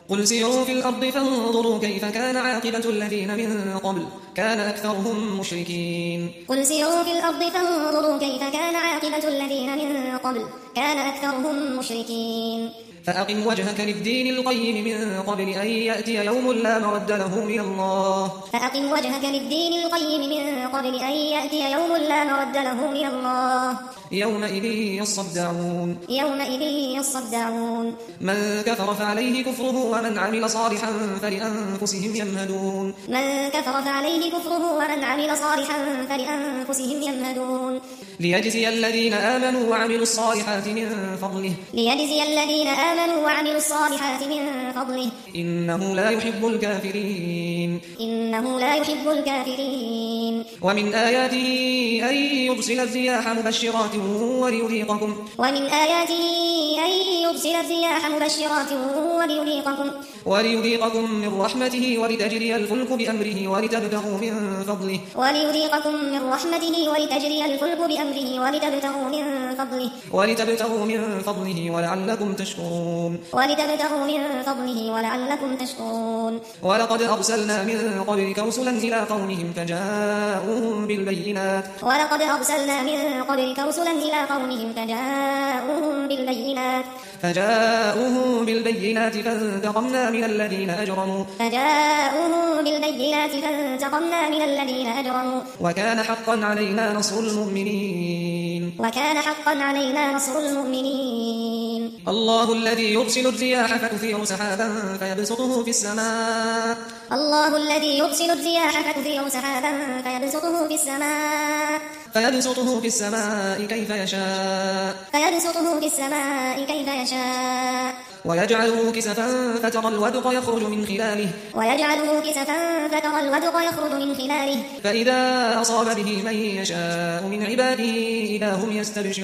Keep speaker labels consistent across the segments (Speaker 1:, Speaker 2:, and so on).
Speaker 1: قل سيروا في الأرض فانظروا كيف كان عاقبة الذين من قبل كان أكثرهم مشركين.
Speaker 2: قل سيروا في الأرض فانظروا كيف كان عاقبة الذين من قبل كان أكثرهم مشركين.
Speaker 1: فأقم وجهك للدين القيم من قبل أن يأتي يوم لا مرد له من الله.
Speaker 2: فأقم وجهك للدين القيم من قبل أن يأتي يوم لا مرد له من الله.
Speaker 1: يومئذ يصدعون.
Speaker 2: يومئذ يصدعون.
Speaker 1: من كفر فعليه كفره ومن عمل صالحا فلأنفسهم يمهدون.
Speaker 2: من كفر فعليه كفره ومن عمل صالحا فلأنفسهم يمهدون.
Speaker 1: ليجزي الذين آمنوا وعملوا الصالحات من فضله.
Speaker 2: ليجزي الذين آمنوا وعملوا الصالحات من فضله.
Speaker 1: إنه لا يحب الكافرين.
Speaker 2: إنه لا يحب الكافرين.
Speaker 1: ومن آياته أن يرسل الرياح مبشرات وليذيقكم.
Speaker 2: ومن آياته أن يرسل الرياح مبشرات
Speaker 1: وليذيقكم من رحمته ولتجري الفلك بأمره ولتبتغوا من فضله.
Speaker 2: وليذيقكم من رحمته ولتجري الفلك بأمره
Speaker 1: ولتبتغوا من فضله ولعلكم تشكرون. ولقد أرسلنا من قبلك رسلا إلى قومهم فجاءوهم بالبينات فانتقمنا من الذين أجرموا وكان حقا علينا نصر المؤمنين. الله الذي يرسل الرياح فتثير سحابا فيبسطه في السماء كيف يشاء ويجعله كسفا فترى الودق يخرج من خلاله فإذا أصاب به من يشاء من عباده إذا هم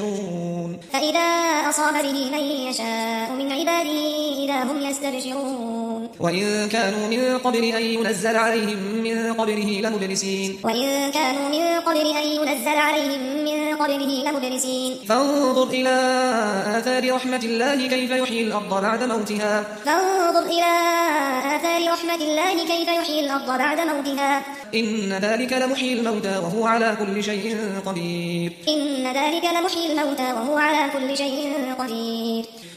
Speaker 1: يستبشرون. وإن كانوا من قبل أن ينزل عليهم من قبله لمبلسين. فانظر إلى آثار رحمة الله كيف يحيي الأرض بعد موتها. إن ذلك لمحيي الموتى وهو على كل شيء قدير.